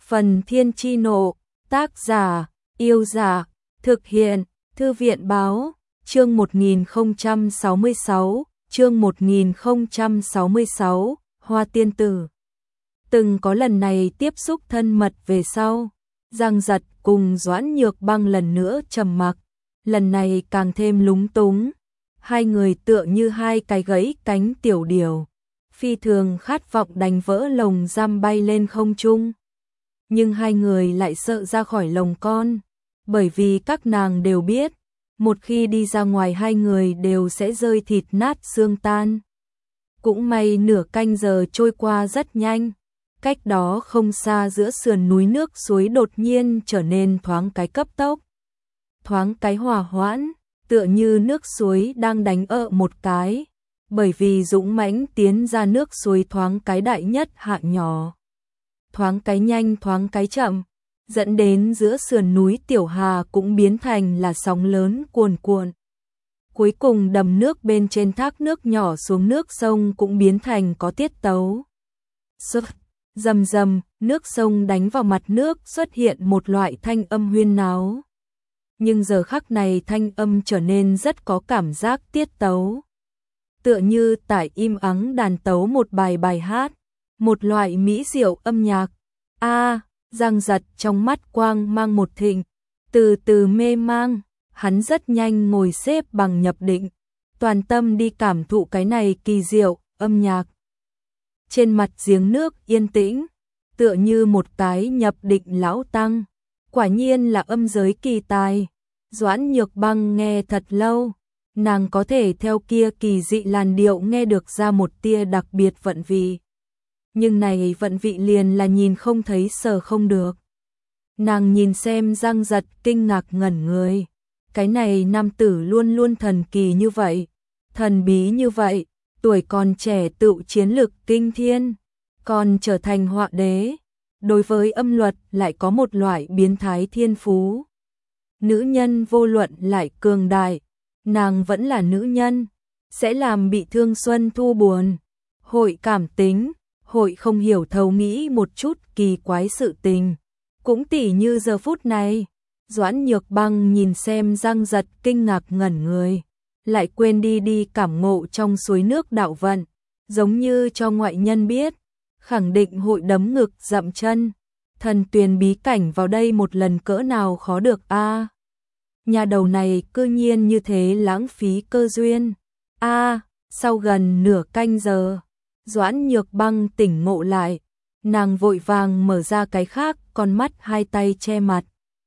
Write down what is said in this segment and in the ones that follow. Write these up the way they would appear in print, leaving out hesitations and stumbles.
Phần Thiên Chi Nộ, tác giả, Yêu Giả, thực hiện, Thư viện Báo, chương 1066, Hoa Tiên Tử. Từng có lần này tiếp xúc thân mật về sau, Giang Giật cùng Doãn Nhược Băng lần nữa trầm mặc, lần này càng thêm lúng túng. Hai người tựa như hai cái gãy cánh tiểu điểu, phi thường khát vọng đánh vỡ lồng giam bay lên không trung. Nhưng hai người lại sợ ra khỏi lồng con, bởi vì các nàng đều biết, một khi đi ra ngoài hai người đều sẽ rơi thịt nát xương tan. Cũng may nửa canh giờ trôi qua rất nhanh, cách đó không xa giữa sườn núi nước suối đột nhiên trở nên thoáng cái cấp tốc, thoáng cái hòa hoãn, tựa như nước suối đang đánh một cái, bởi vì dũng mãnh tiến ra nước suối thoáng cái đại nhất hạ nhỏ, thoáng cái nhanh thoáng cái chậm, dẫn đến giữa sườn núi Tiểu Hà cũng biến thành là sóng lớn cuồn cuộn. Cuối cùng đầm nước bên trên thác nước nhỏ xuống nước sông cũng biến thành có tiết tấu. Rầm rầm, nước sông đánh vào mặt nước xuất hiện một loại thanh âm huyên náo. Nhưng giờ khắc này thanh âm trở nên rất có cảm giác tiết tấu. Tựa như tại im ắng đàn tấu một bài hát, một loại mỹ diệu âm nhạc. Giang Giật trong mắt quang mang một thịnh, từ từ mê mang, hắn rất nhanh ngồi xếp bằng nhập định, toàn tâm đi cảm thụ cái này kỳ diệu âm nhạc. Trên mặt giếng nước yên tĩnh, tựa như một cái nhập định lão tăng, quả nhiên là âm giới kỳ tài. Doãn Nhược Băng nghe thật lâu, nàng có thể theo kia kỳ dị làn điệu nghe được ra một tia đặc biệt vận vị. Nhưng này vận vị liền là nhìn không thấy sờ không được. Nàng nhìn xem Giang Giật kinh ngạc ngẩn người. Cái này nam tử luôn luôn thần kỳ như vậy, thần bí như vậy, tuổi còn trẻ tựu chiến lực kinh thiên, còn trở thành họa đế. Đối với âm luật lại có một loại biến thái thiên phú. Nữ nhân vô luận lại cường đại, nàng vẫn là nữ nhân, sẽ làm bị thương xuân thu buồn, hội cảm tính, hội không hiểu thấu nghĩ một chút kỳ quái sự tình. Cũng tỉ như giờ phút này, Doãn Nhược Băng nhìn xem Giang Giật kinh ngạc ngẩn người, lại quên đi cảm ngộ trong suối nước đạo vận, giống như cho ngoại nhân biết, khẳng định hội đấm ngực dậm chân. Thần tuyền bí cảnh vào đây một lần cỡ nào khó được nhà đầu này cư nhiên như thế lãng phí cơ duyên. Sau gần nửa canh giờ, Doãn Nhược Băng tỉnh ngộ lại, nàng vội vàng mở ra cái khác, con mắt hai tay che mặt.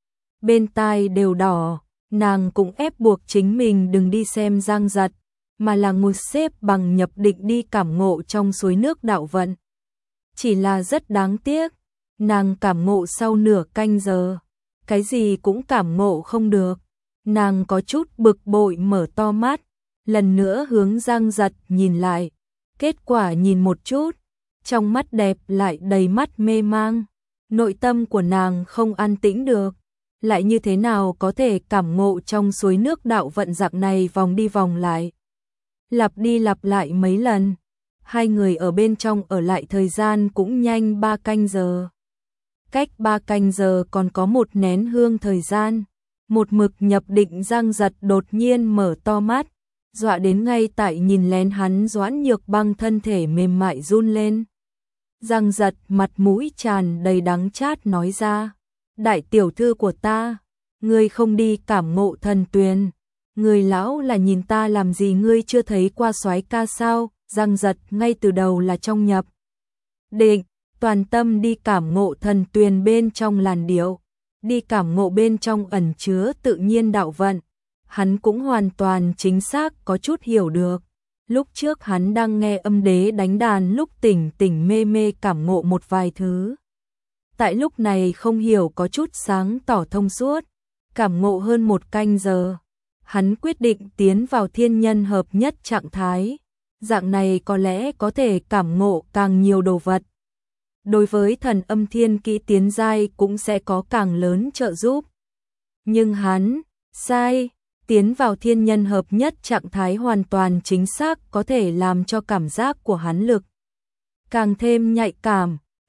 Bên tai đều đỏ, nàng cũng ép buộc chính mình đừng đi xem Giang Giật, mà là ngồi xếp bằng nhập định đi cảm ngộ trong suối nước đạo vận. Chỉ là rất đáng tiếc, nàng cảm ngộ sau nửa canh giờ, cái gì cũng cảm ngộ không được. Nàng có chút bực bội mở to mắt, lần nữa hướng Giang Giật nhìn lại. Kết quả nhìn một chút, trong mắt đẹp lại đầy mắt mê mang. Nội tâm của nàng không an tĩnh được, lại như thế nào có thể cảm ngộ trong suối nước đạo vận dạng này vòng đi vòng lại. Lặp đi lặp lại mấy lần, hai người ở bên trong ở lại thời gian cũng nhanh 3 canh giờ. Cách 3 canh giờ còn có một nén hương thời gian, một mực nhập định Giang Giật đột nhiên mở to mắt, dọa đến ngay tại nhìn lén hắn Doãn Nhược Băng thân thể mềm mại run lên. Giang Giật mặt mũi tràn đầy đắng chát nói ra, đại tiểu thư của ta, ngươi không đi cảm ngộ thần tuyền, người lão là nhìn ta làm gì, ngươi chưa thấy qua soái ca sao? Giang Giật ngay từ đầu là trong nhập định, toàn tâm đi cảm ngộ thần tuyền bên trong làn điệu, đi cảm ngộ bên trong ẩn chứa tự nhiên đạo vận. Hắn cũng hoàn toàn chính xác có chút hiểu được. Lúc trước hắn đang nghe âm đế đánh đàn lúc tỉnh mê mê cảm ngộ một vài thứ. Tại lúc này không hiểu có chút sáng tỏ thông suốt, cảm ngộ hơn 1 canh giờ. Hắn quyết định tiến vào thiên nhân hợp nhất trạng thái. Dạng này có lẽ có thể cảm ngộ càng nhiều đồ vật. Đối với thần âm thiên kỹ tiến giai cũng sẽ có càng lớn trợ giúp. Nhưng hắn, sai. Tiến vào thiên nhân hợp nhất trạng thái hoàn toàn chính xác có thể làm cho cảm giác của hắn lực càng thêm nhạy cảm,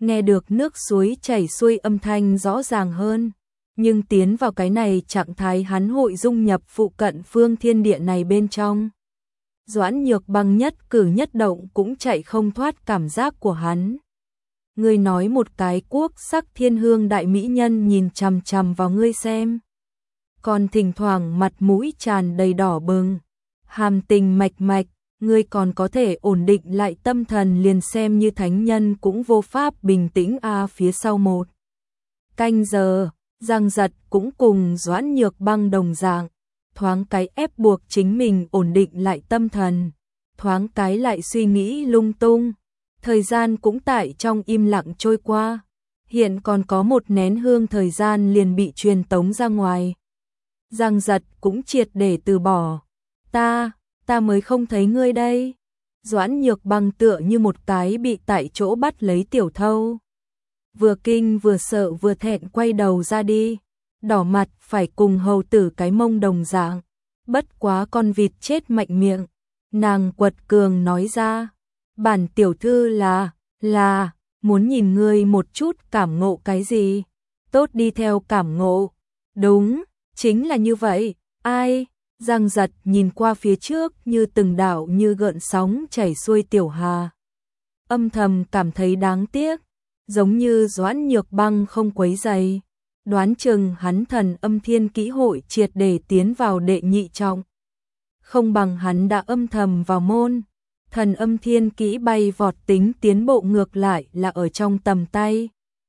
nghe được nước suối chảy xuôi âm thanh rõ ràng hơn. Nhưng tiến vào cái này trạng thái hắn hội dung nhập phụ cận phương thiên địa này bên trong. Doãn Nhược Băng nhất cử nhất động cũng chạy không thoát cảm giác của hắn. Ngươi nói một cái quốc sắc thiên hương đại mỹ nhân nhìn chằm chằm vào ngươi xem. Còn thỉnh thoảng mặt mũi tràn đầy đỏ bừng, hàm tình mạch mạch, ngươi còn có thể ổn định lại tâm thần liền xem như thánh nhân cũng vô pháp bình tĩnh phía sau một canh giờ, Giang Giật cũng cùng Doãn Nhược Băng đồng dạng, thoáng cái ép buộc chính mình ổn định lại tâm thần, thoáng cái lại suy nghĩ lung tung. Thời gian cũng tại trong im lặng trôi qua, hiện còn có một nén hương thời gian liền bị truyền tống ra ngoài. Giang Giật cũng triệt để từ bỏ. Ta mới không thấy ngươi đây. Doãn Nhược Băng tựa như một cái bị tại chỗ bắt lấy tiểu thâu. Vừa kinh vừa sợ vừa thẹn quay đầu ra đi, đỏ mặt phải cùng hầu tử cái mông đồng dạng. Bất quá con vịt chết mạnh miệng, nàng quật cường nói ra, bản tiểu thư là, muốn nhìn ngươi một chút cảm ngộ cái gì, tốt đi theo cảm ngộ. Đúng, chính là như vậy, ai? Giang Giật nhìn qua phía trước như từng đạo như gợn sóng chảy xuôi tiểu hà. Âm thầm cảm thấy đáng tiếc, giống như Doãn Nhược Băng không quấy rầy, đoán chừng hắn thần âm thiên kỹ hội triệt để tiến vào đệ nhị trọng. Không bằng hắn đã âm thầm vào môn, thần âm thiên kỹ bay vọt tính tiến bộ ngược lại là ở trong tầm tay.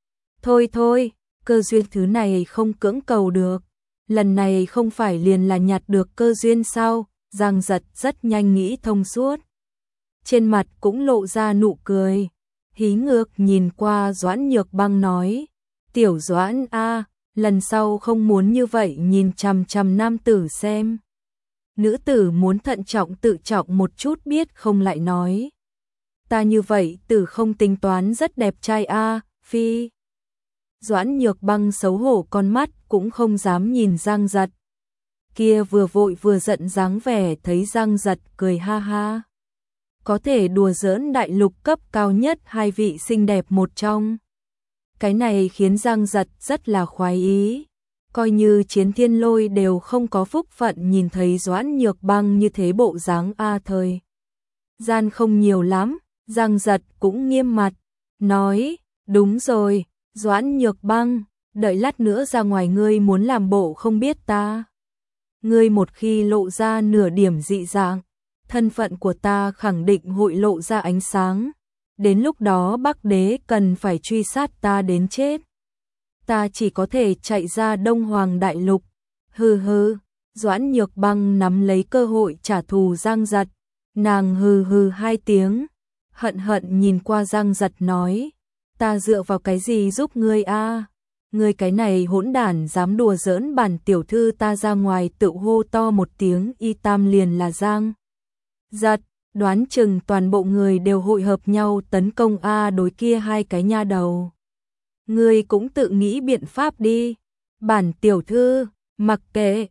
Thôi, cơ duyên thứ này không cưỡng cầu được. Lần này không phải liền là nhặt được cơ duyên sao? Giang Giật rất nhanh nghĩ thông suốt. Trên mặt cũng lộ ra nụ cười. Hí ngược nhìn qua Doãn Nhược Băng nói. Tiểu Doãn lần sau không muốn như vậy nhìn chằm chằm nam tử xem. Nữ tử muốn thận trọng tự trọng một chút biết không lại nói. Ta như vậy tử không tính toán rất đẹp trai phi. Doãn Nhược Băng xấu hổ con mắt cũng không dám nhìn Giang Giật. Kia vừa vội vừa giận dáng vẻ thấy Giang Giật cười ha ha. Có thể đùa giỡn đại lục cấp cao nhất hai vị xinh đẹp một trong. Cái này khiến Giang Giật rất là khoái ý. Coi như Chiến Thiên Lôi đều không có phúc phận nhìn thấy Doãn Nhược Băng như thế bộ dáng thời. Gian không nhiều lắm, Giang Giật cũng nghiêm mặt, nói, đúng rồi, Doãn Nhược Băng, đợi lát nữa ra ngoài ngươi muốn làm bộ không biết ta. Ngươi một khi lộ ra nửa điểm dị dạng, thân phận của ta khẳng định hội lộ ra ánh sáng. Đến lúc đó Bắc Đế cần phải truy sát ta đến chết. Ta chỉ có thể chạy ra Đông Hoàng Đại Lục. Hừ, Doãn Nhược Băng nắm lấy cơ hội trả thù Giang Giật. Nàng hừ hai tiếng, hận nhìn qua Giang Giật nói, ta dựa vào cái gì giúp ngươi Ngươi cái này hỗn đản dám đùa giỡn bản tiểu thư ta ra ngoài tự hô to một tiếng y tam liền là Giang Giật, đoán chừng toàn bộ người đều hội hợp nhau tấn công đối kia hai cái nha đầu. Ngươi cũng tự nghĩ biện pháp đi, bản tiểu thư, mặc kệ,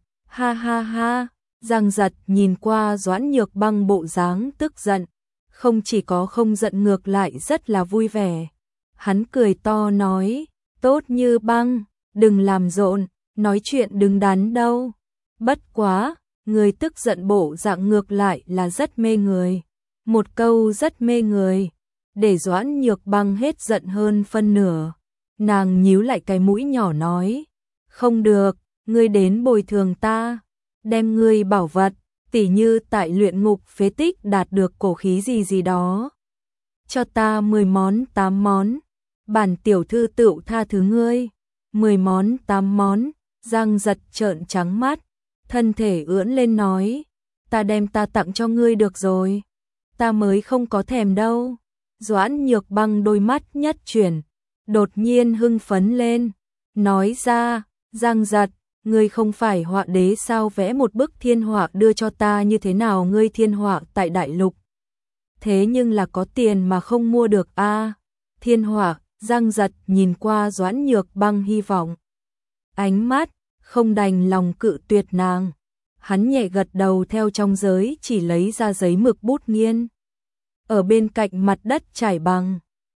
ha. Giang Giật nhìn qua Doãn Nhược Băng bộ dáng tức giận, không chỉ có không giận ngược lại rất là vui vẻ. Hắn cười to nói, tốt như băng, đừng làm rộn, nói chuyện đứng đắn đâu. Bất quá, người tức giận bộ dạng ngược lại là rất mê người. Một câu rất mê người, để Doãn Nhược Băng hết giận hơn phân nửa. Nàng nhíu lại cái mũi nhỏ nói, không được, ngươi đến bồi thường ta, đem ngươi bảo vật, tỉ như tại luyện ngục phế tích đạt được cổ khí gì đó. Cho ta 10 món 8 món, bản tiểu thư tựu tha thứ ngươi. 10 món 8 món, Giang Giật trợn trắng mắt, thân thể ưỡn lên nói, ta đem ta tặng cho ngươi được rồi, ta mới không có thèm đâu. Doãn Nhược Băng đôi mắt nhất chuyển, đột nhiên hưng phấn lên, nói ra, Giang Giật, ngươi không phải họa đế sao, vẽ một bức thiên họa đưa cho ta như thế nào, ngươi thiên họa tại đại lục. Thế nhưng là có tiền mà không mua được thiên họa. Giang Giật nhìn qua Doãn Nhược Băng hy vọng. Ánh mắt, không đành lòng cự tuyệt nàng. Hắn nhẹ gật đầu theo trong giới chỉ lấy ra giấy mực bút nghiên. Ở bên cạnh mặt đất trải bằng.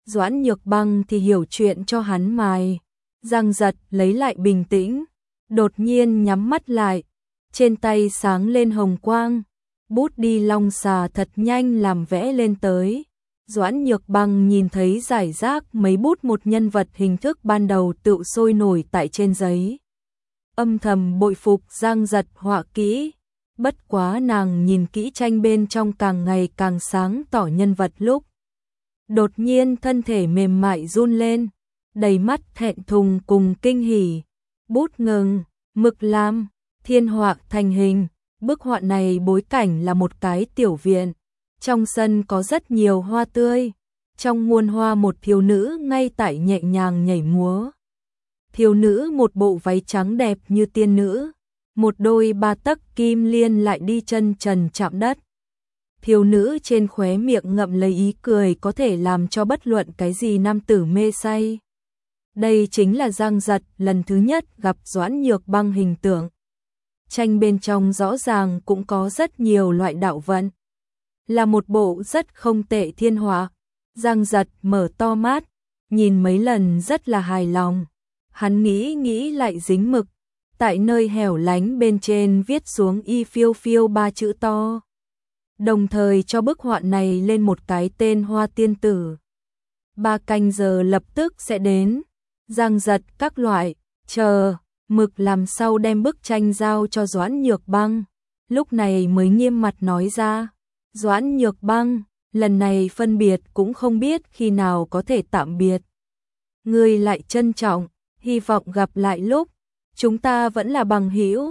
Doãn Nhược Băng thì hiểu chuyện cho hắn mài. Giang Giật lấy lại bình tĩnh, đột nhiên nhắm mắt lại, trên tay sáng lên hồng quang, bút đi long xà thật nhanh làm vẽ lên tới. Doãn Nhược Băng nhìn thấy rải rác mấy bút một nhân vật hình thức ban đầu tự sôi nổi tại trên giấy. Âm thầm bội phục Giang Giật họa kỹ, bất quá nàng nhìn kỹ tranh bên trong càng ngày càng sáng tỏ nhân vật lúc. Đột nhiên thân thể mềm mại run lên, đầy mắt thẹn thùng cùng kinh hỉ. Bút ngừng, mực lam, thiên họa thành hình. Bức họa này bối cảnh là một cái tiểu viện. Trong sân có rất nhiều hoa tươi. Trong muôn hoa một thiếu nữ ngay tại nhẹ nhàng nhảy múa. Thiếu nữ một bộ váy trắng đẹp như tiên nữ. Một đôi ba tấc kim liên lại đi chân trần chạm đất. Thiếu nữ trên khóe miệng ngậm lấy ý cười có thể làm cho bất luận cái gì nam tử mê say. Đây chính là Giang Giật lần thứ nhất gặp Doãn Nhược Băng hình tượng. Tranh bên trong rõ ràng cũng có rất nhiều loại đạo vận. Là một bộ rất không tệ thiên họa. Giang Giật mở to mắt, nhìn mấy lần rất là hài lòng. Hắn nghĩ lại dính mực. Tại nơi hẻo lánh bên trên viết xuống y phiêu phiêu 3 chữ to. Đồng thời cho bức họa này lên một cái tên Hoa Tiên Tử. 3 canh giờ lập tức sẽ đến. Giang Giật các loại, chờ, mực làm sau đem bức tranh giao cho Doãn Nhược Băng. Lúc này mới nghiêm mặt nói ra. Doãn Nhược Băng, lần này phân biệt cũng không biết khi nào có thể tạm biệt. Ngươi lại trân trọng, hy vọng gặp lại lúc chúng ta vẫn là bằng hữu.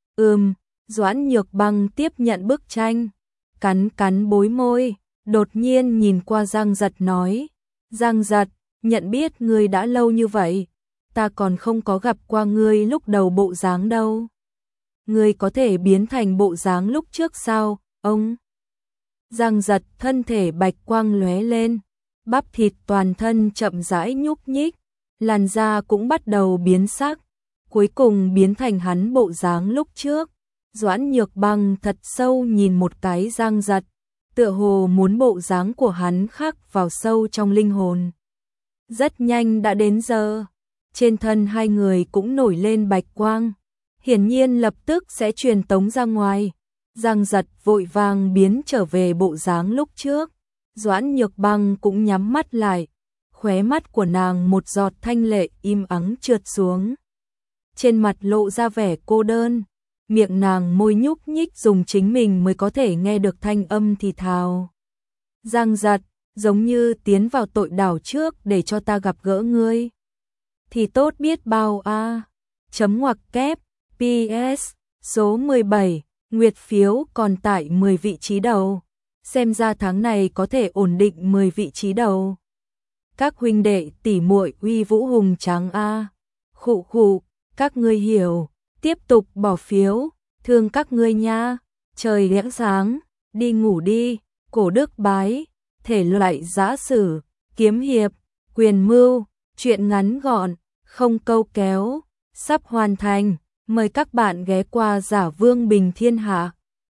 Doãn Nhược Băng tiếp nhận bức tranh, cắn bối môi, đột nhiên nhìn qua Giang Giật nói. Giang Giật, nhận biết ngươi đã lâu như vậy, ta còn không có gặp qua ngươi lúc đầu bộ dáng đâu. Ngươi có thể biến thành bộ dáng lúc trước sao, ông? Giang Giật thân thể bạch quang lóe lên, bắp thịt toàn thân chậm rãi nhúc nhích, làn da cũng bắt đầu biến sắc, cuối cùng biến thành hắn bộ dáng lúc trước. Doãn Nhược Băng thật sâu nhìn một cái Giang Giật, tựa hồ muốn bộ dáng của hắn khắc vào sâu trong linh hồn. Rất nhanh đã đến giờ, trên thân hai người cũng nổi lên bạch quang, hiển nhiên lập tức sẽ truyền tống ra ngoài. Giang Giật vội vàng biến trở về bộ dáng lúc trước. Doãn Nhược Băng cũng nhắm mắt lại, khóe mắt của nàng một giọt thanh lệ im ắng trượt xuống. Trên mặt lộ ra vẻ cô đơn, miệng nàng môi nhúc nhích dùng chính mình mới có thể nghe được thanh âm thì thào. Giang Giật, giống như tiến vào tội đảo trước để cho ta gặp gỡ ngươi. Thì tốt biết bao a. Chấm ngoặc kép, PS, số 17, nguyệt phiếu còn tại 10 vị trí đầu. Xem ra tháng này có thể ổn định 10 vị trí đầu. Các huynh đệ tỷ muội uy vũ hùng tráng a. Khụ, các ngươi hiểu, tiếp tục bỏ phiếu, thương các ngươi nha. Trời lẽng sáng, đi ngủ đi. Cổ đức bái, thể loại giã sử, kiếm hiệp, quyền mưu, truyện ngắn gọn, không câu kéo, sắp hoàn thành. Mời các bạn ghé qua Giả Vương Bình Thiên Hạ.